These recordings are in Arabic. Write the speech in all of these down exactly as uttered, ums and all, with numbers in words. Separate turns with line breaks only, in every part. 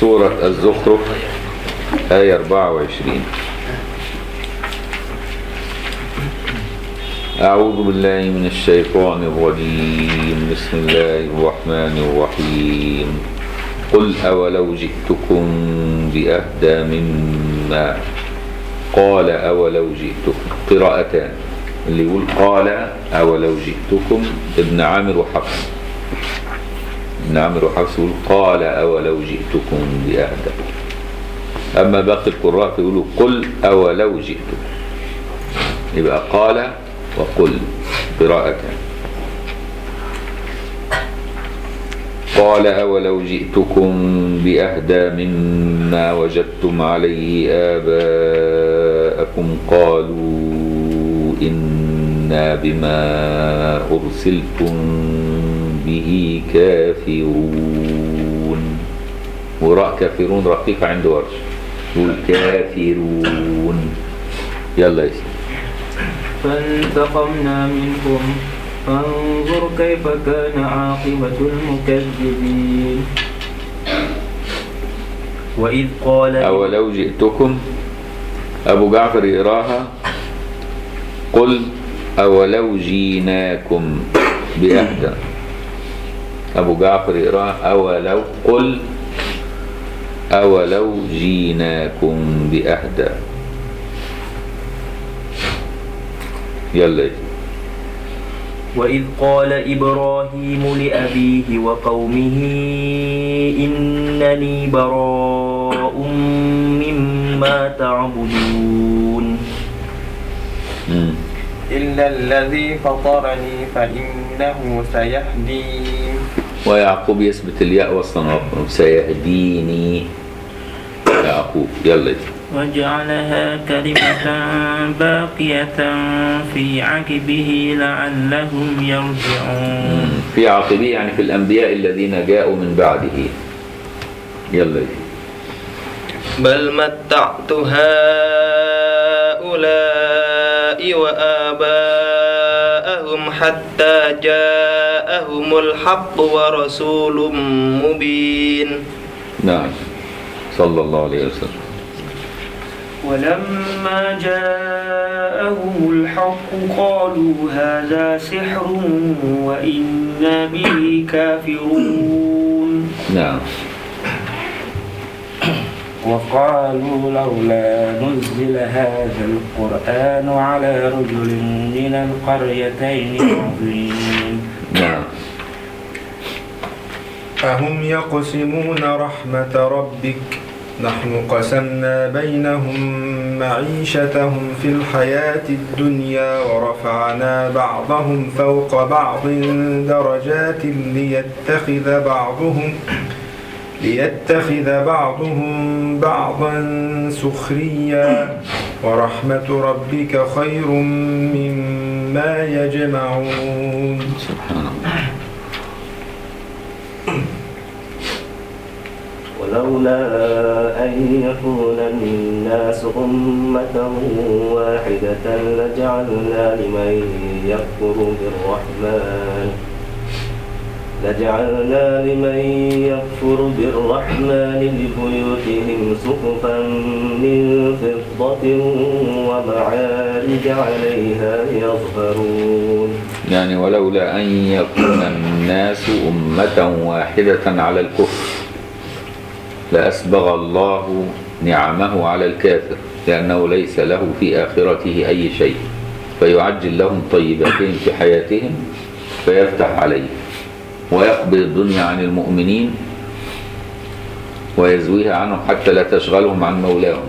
سورة الزخرف آية أربعة وعشرين. أعوذ بالله من الشيطان الرجيم. بسم الله الرحمن الرحيم. قل أولو جئتكم بأهدى مما قال أولو جئتكم. قراءتان، اللي يقول قال أولو جئتكم ابن عامر وحفص. ابن عامر وحفص يقول قال أولو جئتكم بأهدى. أما باقي القراء يقولوا قل أولو جئتكم. يبقى قال وقل قراءتان. قال أولو جئتكم بأهدى مما وجدتم عليه آباءكم قالوا إنا بما أرسلتم به كافرون. وراء كافرون رقيقة عند ورش، يقول كافرون. يلا يا سيدي.
فانتقمنا منهم فانظر كيف كان عاقبة المكذبين. وإذ قال
أولو جئتكم، أبو جعفر يقراها قل أولو جيناكم بأهدى. أبو جعفر يقراها أولو قل أولو جيناكم بأهدى. يلا.
وإذ قال إبراهيم لأبيه وقومه إنني براء مما تعبدون
إلا الذي فطرني فإنه سيهدين.
ويعقوب يثبت الياء والصناف سيهديني يعقوب. يلا.
وجعلها كلمة باقية في عقبه لعلهم يرجعون.
في عقبه يعني في الأنبياء الذين جاءوا من بعده. يلا.
بل متعت هؤلاء وآباءهم حتى جاءهم الحق ورسول مبين.
نعم صلى الله عليه وسلم.
ولما جاءهم الحق قالوا هذا سحر وإنا به كافرون.
نعم.
وقالوا لولا نزل هذا القرآن على رجل من القريتين عظيم.
نعم.
أهم يقسمون رحمة ربك نحن قسمنا بينهم معيشتهم في الحياة الدنيا ورفعنا بعضهم فوق بعض درجات ليتخذ بعضهم ليتخذ بعضهم بعضا سخريا ورحمة ربك خير مما يجمعون.
سبحان الله.
ولولا أن يكون الناس أمة واحدة لجعلنا لمن يكفر بالرحمن لجعلنا لمن يكفر بالرحمن لبيوتهم سقفا من فضة ومعارج عليها يظهرون.
يعني ولولا أن يكون الناس أمة واحدة على الكفر لأسبغ الله نعمه على الكافر لأنه ليس له في آخرته أي شيء، فيعجل لهم طيباتهم في حياتهم فيفتح عليه ويقبل الدنيا عن المؤمنين ويزويها عنهم حتى لا تشغلهم عن مولاهم.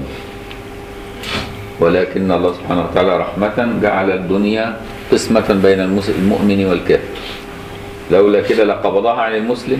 ولكن الله سبحانه وتعالى رحمة جعل الدنيا قسمة بين المؤمن والكافر. لولا كده لقبضها عن المسلم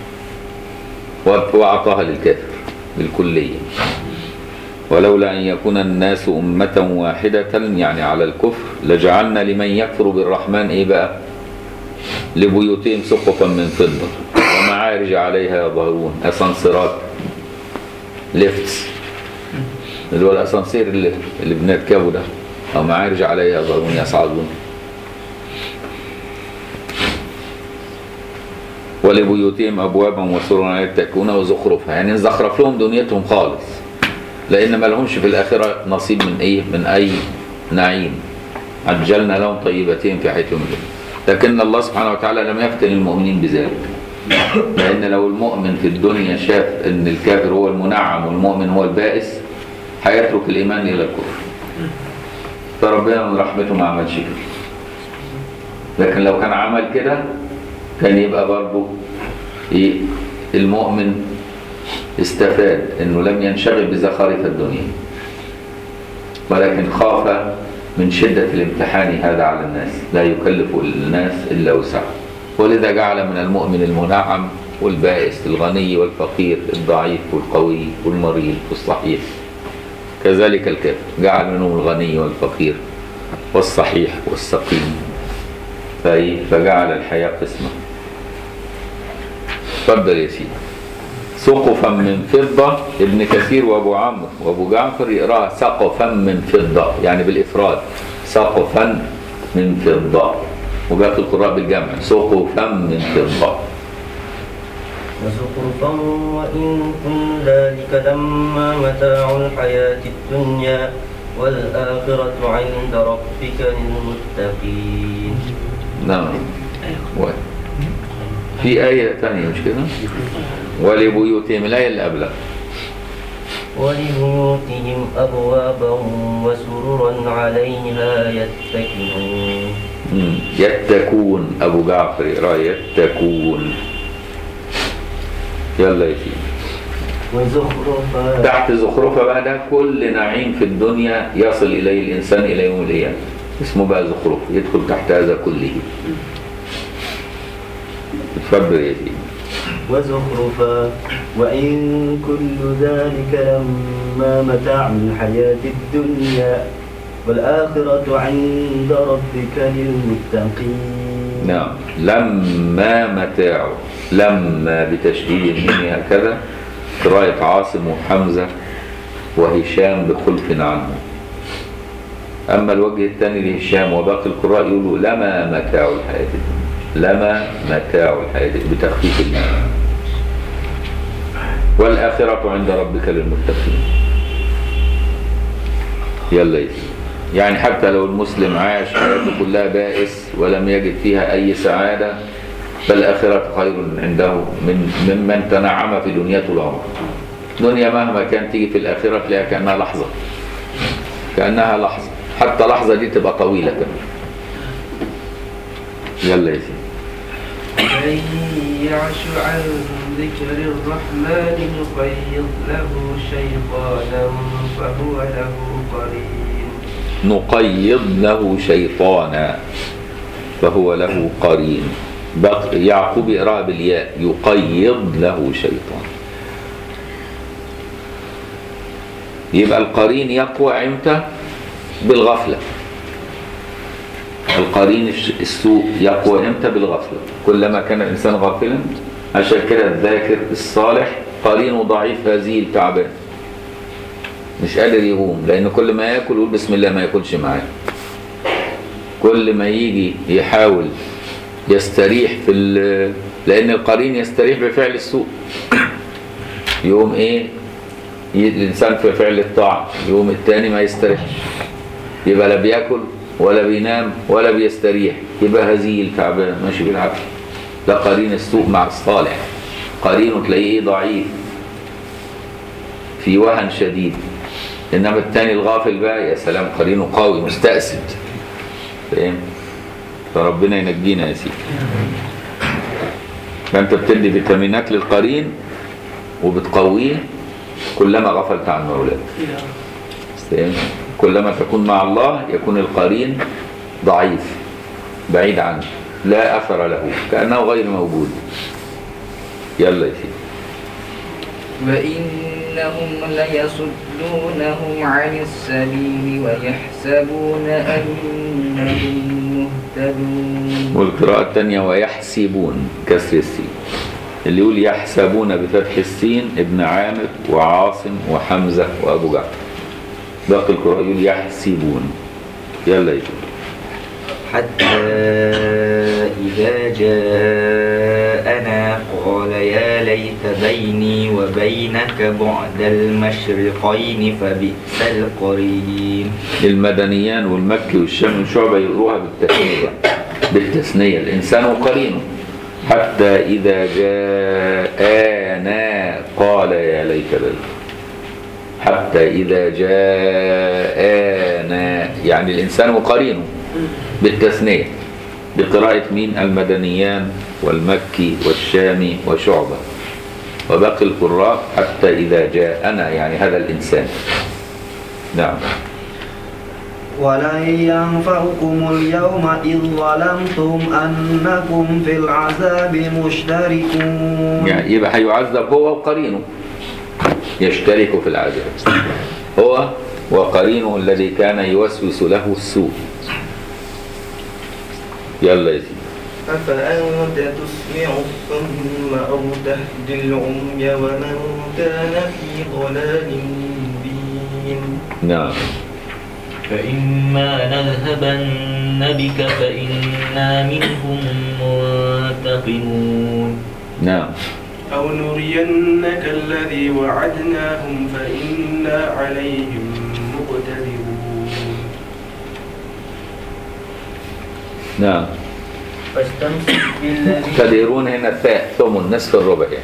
وأعطاها للكافر بالكلية. ولولا أن يكون الناس أمة واحدة يعني على الكفر لجعلنا لمن يكفر بالرحمن إيه بقى؟ لبيوتهم سقفا من فضة ومعارج عليها يظهرون. أسانسيرات ليفتس اللي هو الأسانسير اللي, اللي بنركبه ده، أو معارج عليها يظهرون يصعدون. ولبيوتهم أبوابا وسررا عليها يتكئون وزخرفها، يعني نزخرف لهم دنيتهم خالص، لأن ما لهمش في الآخرة نصيب من إيه؟ من أي نعيم. عجلنا لهم طيباتهم في حياتهم الدنيا. لكن الله سبحانه وتعالى لم يفتن المؤمنين بذلك، لأن لو المؤمن في الدنيا شاف أن الكافر هو المنعم والمؤمن هو البائس هيترك الإيمان إلى الكفر، فربنا من رحمته ما عملش كده. لكن لو كان عمل كده كان يبقى برضه إيه؟ المؤمن استفاد أنه لم ينشغل بزخارف الدنيا، ولكن خاف من شدة الامتحان هذا على الناس، لا يكلف الناس إلا وسعه، ولذا جعل من المؤمن المنعم والبائس، الغني والفقير، الضعيف والقوي والمريض والصحيح. كذلك الكافر جعل منهم الغني والفقير والصحيح والسقيم، فجعل الحياة قسمة. تفضل يا سيدي. سقفا من فضة، ابن كثير وابو عمرو وابو جعفر يقراها سقفا من فضة، يعني بالإفراد، سقفا من فضة، وباقي القراء بالجمع سقفا من فضة.
وزخرفا وإن كن ذلك لما متاع الحياة الدنيا والآخرة عند ربك للمتقين.
نعم. في آية ثانية مش كده؟ ولبيوتهم، الآية اللي قبلها
ولبيوتهم أبوابا وسررا عليها يتكئون.
يتكون، أبو جعفر يقرأ يتكون. يلا يا سيدي.
وزخرفا،
تحت زخرفة بقى ده كل نعيم في الدنيا يصل إليه الإنسان إلى يوم القيامة، اسمه بقى زخرف، يدخل تحت هذا كله. اتفضل يا سيدي.
وزخرفا وإن كل ذلك لما متاع الحياة الدنيا والآخرة عند ربك للمتقين.
نعم. لما متاع، لما بتشديد الميم هكذا، قراءة عاصم وحمزة وهشام بخلف عنه. أما الوجه الثاني لهشام وباقي القراء يقولوا لما متاع الحياة الدنيا، لما متاع الحياة بتخفيف المعنى. والآخرة عند ربك للمتقين. يلا يا سيدي. يعني حتى لو المسلم عاش حياته كلها بائس ولم يجد فيها أي سعادة، فالآخرة خير عنده من ممن تنعم في دنيا طول عمره. دنيا مهما كان تيجي في الآخرة تلاقيها كأنها لحظة، كأنها لحظة، حتى لحظة دي تبقى طويلة كمان. يلا يا سيدي.
من يعش عن ذكر الرحمن نقيض له شيطانا فهو له قرين.
نقيض له شيطانا فهو له قرين. يعقوب يقرأ بالياء يقيض له شيطان. يبقى القرين يقوى امتى؟ بالغفلة. القرين السوء يقوى امتى؟ بالغفلة. كلما كان الإنسان غافلا، عشان كده الذاكر الصالح قرينه ضعيف هزيل تعبان مش قادر يقوم، لأن كل ما يأكل يقول بسم الله ما يأكلش معاه. كل ما يجي يحاول يستريح في لأن القرين يستريح بفعل السوء، يقوم إيه الإنسان في فعل الطاعة، يقوم التاني ما يستريحش، يبقى لا بيأكل ولا بينام ولا بيستريح، يبقى هزيل تعبان ماشي بالعافية. ده قرين السوء مع الصالح، قرينه تلاقيه ضعيف في وهن شديد. إنما التاني الغافل بقى يا سلام قرينه قوي مستأسد. فاهم؟ فربنا ينجينا يا سيدي. فأنت بتدي فيتامينات للقرين وبتقويه كلما غفلت عن مولاك. فاهم؟ كلما تكون مع الله يكون القرين ضعيف بعيد عنه لا أثر له كأنه غير موجود. يلا يا سيدي.
وإنهم ليصدونهم عن السبيل ويحسبون أنهم مهتدون.
والقراءة الثانية ويحسبون كسر السين. اللي يقول يحسبون بفتح السين ابن عامر وعاصم وحمزة وأبو جعفر. باقي القراء يقول يحسبون. يلا يا سيدي.
حتى إذا جاءنا قال يا ليت بيني وبينك بعد المشرقين فبئس القرين.
المدنيان والمكي والشام والشعبة يقروها بالتثنية بالتثنية الإنسان وقرينه. حتى إذا جاءنا قال يا ليت بيني. حتى إذا جاءنا يعني الإنسان وقرينه بالتثنية بقراءة مين؟ المدنيان والمكي والشامي وشعبة، وباقي القراء حتى إذا جاءنا يعني هذا الإنسان. نعم.
ولن ينفعكم اليوم إذ ظلمتم أنكم في العذاب مشتركون.
يعني يبقى هيعذب هو وقرينه، يشترك في العذاب هو وقرينه الذي كان يوسوس له السوء. يلا يا سيدي.
أفأنت تسمع الصم أو تهدي العمي ومن كان في ضلال مبين.
نعم.
فإما نذهبن بك فإنا منهم منتقمون.
نعم.
أو نرينك الذي وعدناهم فإنا عليهم مقتدرون.
نعم.
فاستمسك بالذي
مقتدرون هنا الثاء ثم النصف الربع يعني.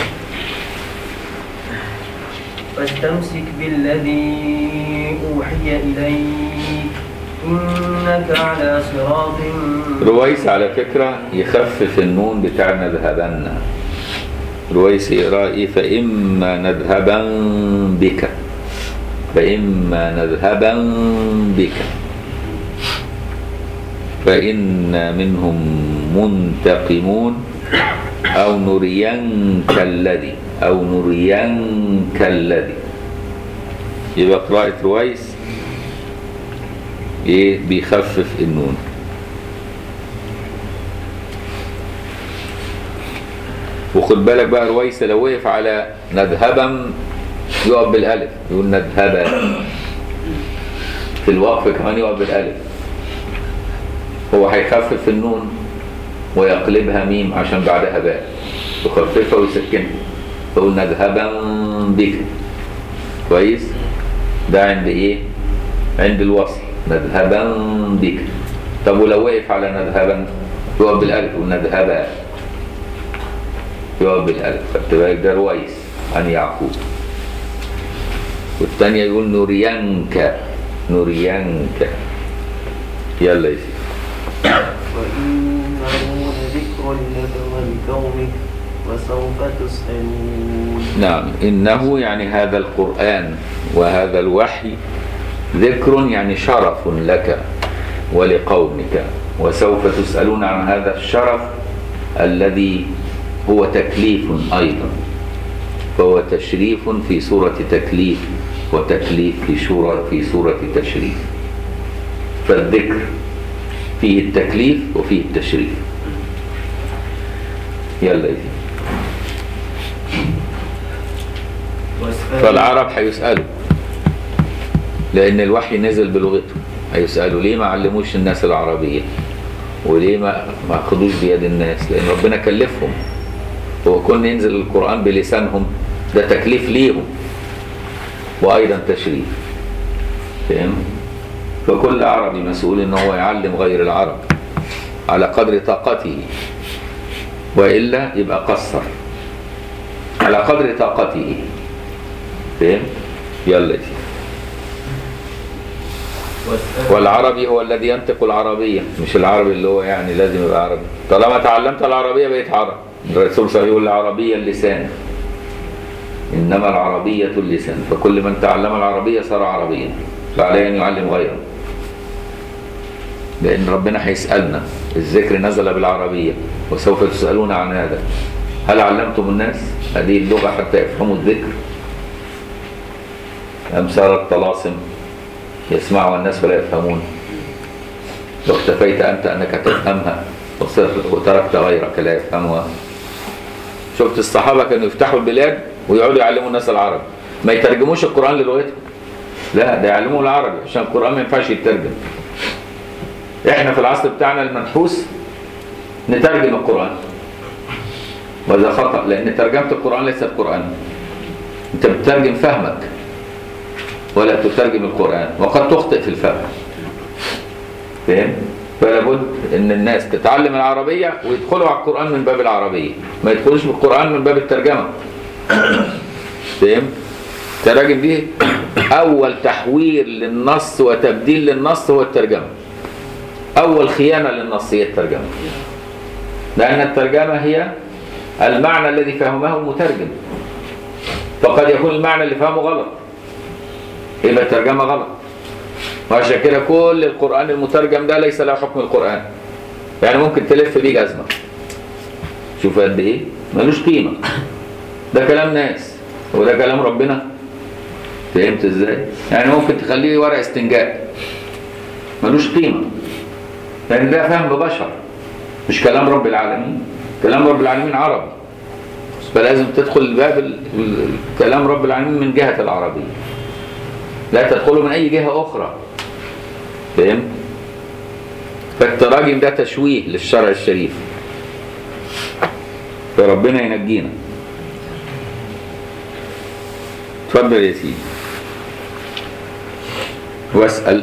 فاستمسك بالذي أوحي إليك إنك على صراط.
رويس على فكرة يخفف النون بتاع نذهبن. رويس يقرأ إيه؟ فإما نذهبن بك فإما نذهبن بك فإنا منهم منتقمون أو نرينك الذي أو نرينك الذي. يبقى قراءة رويس إيه؟ بيخفف النون. وخد بالك بقى رويس لو وقف على نذهبا يقف بالالف يقول نذهبا. في الوقف كمان يقف بالالف. هو هيخفف النون ويقلبها ميم عشان بعدها باء يخففها ويسكنها فيقول نذهبا بك. كويس. ده عند ايه؟ عند الوصل نذهبا بك. طب ولو وقف على نذهبا يقف بالالف يقول نذهبا يقف بالالف. خدت بالك؟ ده رويس عن يعقوب. والثانيه يقول نرينك نرينك. يلا يا سيدي.
وإنه لذكر لك ولقومك وسوف تسألون.
نعم. إنه يعني هذا القرآن وهذا الوحي ذكر يعني شرف لك ولقومك وسوف تسألون عن هذا الشرف الذي هو تكليف أيضا. فهو تشريف في سورة تكليف وتكليف في سورة في سورة تشريف. فالذكر فيه التكليف وفيه التشريف. يلا يجي. فالعرب هيسألوا لأن الوحي نزل بلغتهم. هيسألوا ليه ما علموش الناس العربية وليه ما ما أخذوش بيد الناس؟ لأن ربنا كلفهم. هو كون ينزل القرآن بلسانهم ده تكليف ليهم وأيضا تشريف. فهم؟ فكل عربي مسؤول إن هو يعلم غير العرب على قدر طاقته وإلا يبقى قصر على قدر طاقته. فهم؟ يلا يا سيدي. والعربي هو الذي ينطق العربية مش العربي اللي هو يعني لازم يبقى عربي. طالما تعلمت العربية بقيت عربي. الرسول صلى الله عليه وسلم يقول العربية اللسان إنما العربية اللسان. فكل من تعلم العربية صار عربيا فعليه أن يعلم غيره. لأن ربنا هيسألنا. الذكر نزل بالعربية وسوف تسألون عن هذا. هل علمتم الناس هذه اللغة حتى يفهموا الذكر؟ أم صارت طلاسم يسمعها الناس ولا يفهمون؟ لو اكتفيت أنت أنك تفهمها وتركت غيرك لا يفهمها. شفت الصحابة كانوا يفتحوا البلاد ويقعدوا يعلموا الناس العربي ما يترجموش القرآن للغتهم. لا ده يعلموه العربي عشان القرآن ما ينفعش يترجم. احنا في العصر بتاعنا المنحوس نترجم القرآن، وهذا خطأ، لأن ترجمة القرآن ليست قرآن. انت بتترجم فهمك ولا تترجم القرآن، وقد تخطئ في الفهم. فهم؟ فلا بد ان الناس تتعلم العربية ويدخلوا على القرآن من باب العربية، ما يدخلوش بالقرآن من باب الترجمة. فهم؟ التراجم دي اول تحوير للنص وتبديل للنص هو الترجمة. اول خيانة للنص هي الترجمة، لان الترجمة هي المعنى الذي فهمه المترجم، فقد يكون المعنى اللي فهمه غلط، يبقى الترجمة غلط. وعشان كده كل القرآن المترجم ده ليس له حكم القرآن. يعني ممكن تلف بيه جزمة، شوف قد ايه ملوش قيمة، ده كلام ناس وده كلام ربنا. فهمت ازاي؟ يعني ممكن تخليه ورق استنجاء ملوش قيمة، لأن ده فهم بشر مش كلام رب العالمين. كلام رب العالمين عربي، فلازم تدخل باب كلام رب العالمين من جهة العربية، لا تدخله من أي جهة أخرى. فهمت؟ فالتراجم ده تشويه للشرع الشريف، فربنا ينجينا. تفضل يا سيدي. واسأل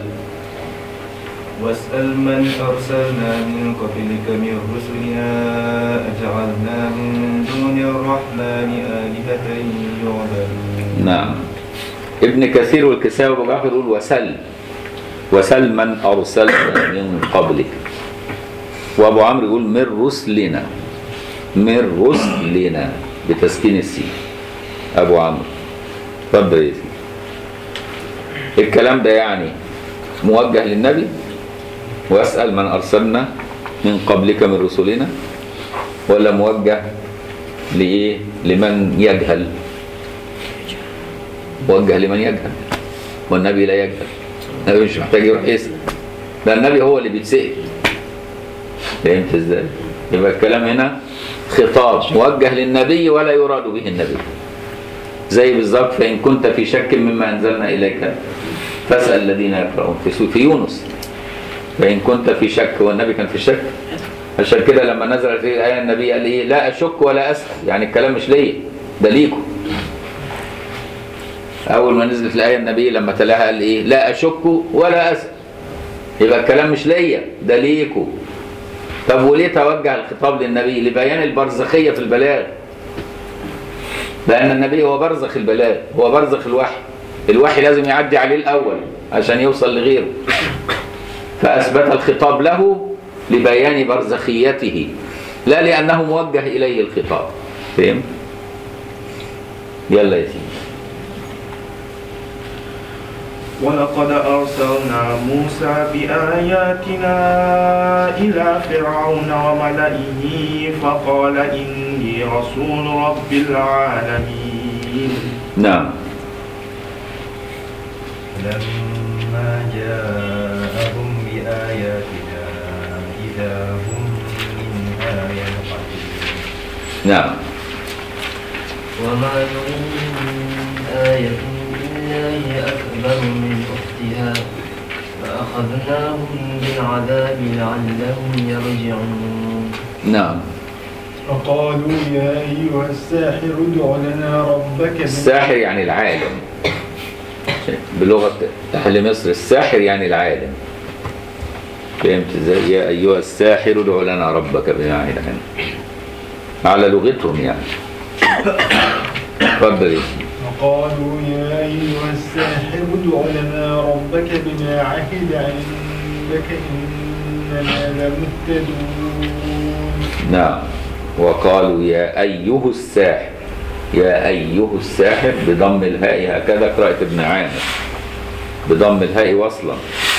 واسأل من أرسلنا من قبلك من رسلنا أجعلنا من دون الرحمن آلهة يعبدون.
نعم. ابن كثير والكسائي وابو جعفر يقول وسل وسل من أرسلنا من قبلك، وابو عمرو يقول من رسلنا من رسلنا بتسكين السين. ابو عمرو اتفضل يا سيدي. الكلام ده يعني موجه للنبي، واسأل من أرسلنا من قبلك من رسلنا، ولا موجه لإيه؟ لمن يجهل؟ موجه لمن يجهل، والنبي لا يجهل، النبي مش محتاج يروح يسأل، ده النبي هو اللي بيتسأل. فهمت ازاي؟ يبقى الكلام هنا خطاب موجه للنبي ولا يراد به النبي، زي بالظبط فإن كنت في شك مما أنزلنا إليك فاسأل الذين يقرؤون في في يونس. فإن كنت في شك، والنبي كان في شك، عشان كده لما نزلت في الآية النبي قال إيه؟ لا أشك ولا أسأل، يعني الكلام مش ليا ده ليكم. أول ما نزلت الآية النبي لما تلاها قال إيه؟ لا أشك ولا أسأل، يبقى الكلام مش ليا ده ليكم. طب وليه توجه الخطاب للنبي؟ لبيان البرزخية في البلاغ، لأن النبي هو برزخ البلاغ، هو برزخ الوحي. الوحي لازم يعدي عليه الأول عشان يوصل لغيره، فأثبت الخطاب له لبيان برزخيته، لا لأنه موجه إليه الخطاب. فهم؟ يلا يا سيدي.
ولقد أرسلنا موسى بآياتنا إلى فرعون وملئه فقال إني رسول رب العالمين.
نعم.
لما جاءهم بآياتنا إذا هم منها ينحدون.
نعم.
وما نريهم من آية إلا هي أكبر من أختها فأخذناهم بالعذاب لعلهم يرجعون.
نعم.
فقالوا يا أيها الساحر ادع لنا ربك.
الساحر يعني العالم، بلغة أهل مصر الساحر يعني العالم. فهمت ازاي؟ يا أيها الساحر ادع لنا ربك بما عهد عندك، على لغتهم يعني. اتفضل.
وقالوا يا أيها الساحر ادع لنا ربك بما عهد عندك إننا لمهتدون.
نعم. وقالوا يا أيها الساحر، يا أيها الساحر بضم الهاء، هكذا قراءة ابن عامر بضم الهاء وصلا،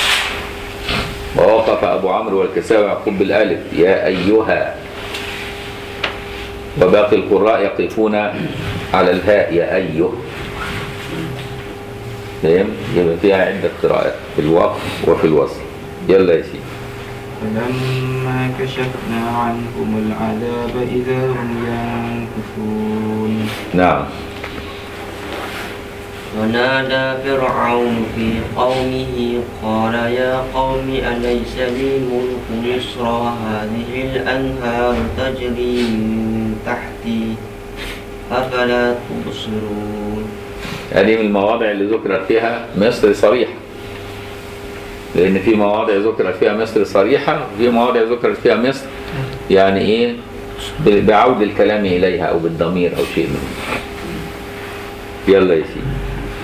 ووقف أبو عمرو والكسائي ويعقوب بالألف يا أيها، وباقي القراء يقفون على الهاء يا أيه. فهم؟ يبقى فيها عدة قراءات في الوقف وفي الوصل. يلا يا سيدي.
فلما كشفنا عنهم العذاب إذا هم ينكثون.
نعم.
ونادى فرعون في قومه قال يا قوم أليس لي ملك مصر وهذه الأنهار تجري من تحتي أفلا تبصرون.
هذه من المواضع اللي ذكرت فيها مصر صريحة، لأن في مواضع ذكرت فيها مصر صريحة وفي مواضع ذكرت فيها مصر يعني إيه بعود الكلام إليها أو بالضمير أو شيء منه. يلا يا سيدي.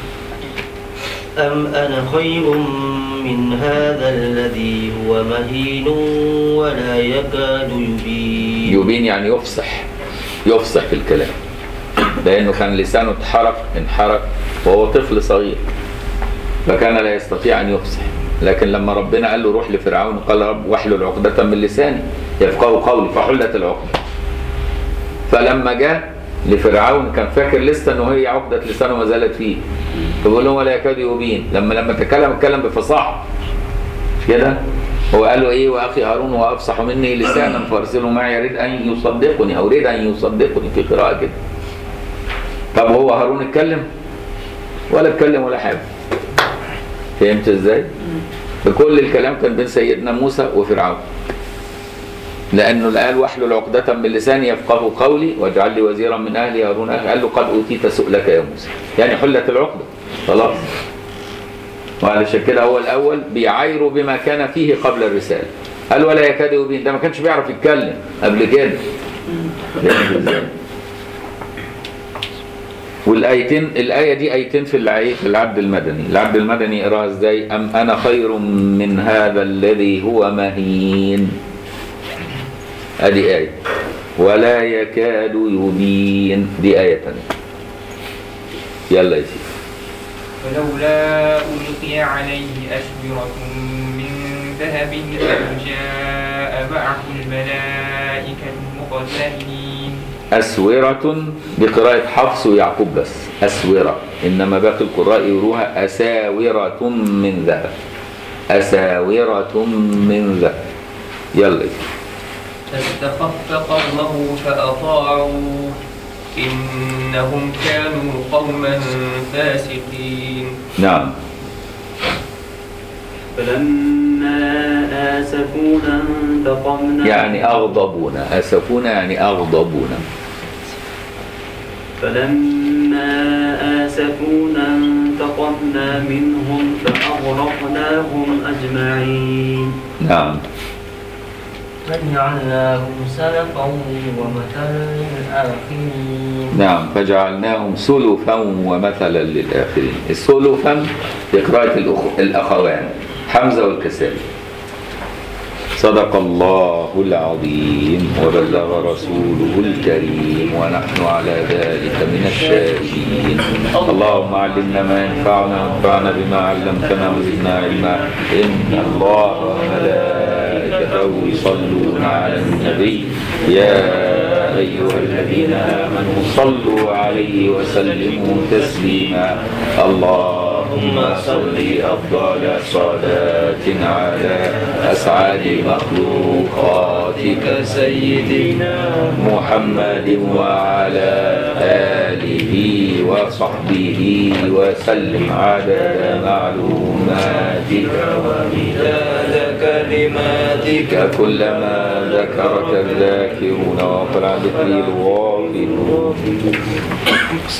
أم أنا خير من هذا الذي هو مهين ولا يكاد يبين.
يبين يعني يفصح، يفصح في الكلام، لأنه كان لسانه اتحرك انحرك وهو طفل صغير فكان لا يستطيع أن يفصح. لكن لما ربنا قال له روح لفرعون قال رب واحلل عقدة من لساني يفقهوا قولي فحلت العقدة. فلما جاء لفرعون كان فاكر لسه انه هي عقدة لسانه ما زالت فيه، فبقول لهم ولا يكاد يبين. لما لما تكلم اتكلم بفصاحة كده. هو قال له ايه واخي هارون وافصح مني لسانا فارسله معي يريد ان يصدقني او يريد ان يصدقني في قراءة كده. طب هو هارون اتكلم ولا اتكلم ولا حاجة؟ فهمت ازاي؟ بكل الكلام كان بين سيدنا موسى وفرعون، لأنه قال واحلل عقدة من لساني يفقهوا قولي واجعل لي وزيرا من أهلي هارون. قال له قد أوتيت سؤلك يا موسى، يعني حلت العقدة خلاص. وعلشان كده هو الأول بيعايروا بما كان فيه قبل الرسالة. قال ولا يكاد يبين، ده ما كانش بيعرف يتكلم قبل كده. والآيتين الآية دي آيتين في العيد في العبد المدني. العبد المدني يقراها ازاي؟ أم أنا خير من هذا الذي هو مهين. ادي آية. ولا يكاد يبين دي آية تانية. يلا يا سيدي.
ولولا ألقي عليه أسورة من ذهب أو جاء معه الملائكة مقترنين. أسورة
بقراءة حفص ويعقوب بس أسورة، إنما باقي القراء يروها أساورة من ذهب. أساورة من ذهب. يلا
فاستخف قومه فأطاعوه إنهم كانوا قوما فاسقين.
نعم.
فلما آسفونا انتقمنا
يعني أغضبونا. آسفونا يعني أغضبونا.
فلما آسفونا انتقمنا منهم فأغرقناهم أجمعين.
نعم.
فجعلناهم سلفا ومثلا للآخرين.
نعم فجعلناهم سلفا ومثلا للآخرين. السلفا بقراءة الأخوان حمزة والكسائي. صدق الله العظيم وبلغ رسوله الكريم ونحن على ذلك من الشاهدين. اللهم علمنا ما ينفعنا وانفعنا بما علمتنا وزدنا علما. إن الله وملائكته يصلون على النبي يا أيها الذين آمنوا صلوا عليه وسلموا تسليما. اللهم صل أفضل صلاة على أسعد مخلوقاتك سيدنا محمد وعلى آله وصحبه وسلم عدد معلوماتك ومداد كلماتك كلما ذكرك الذاكرون وقل عن ذكري الغافلون.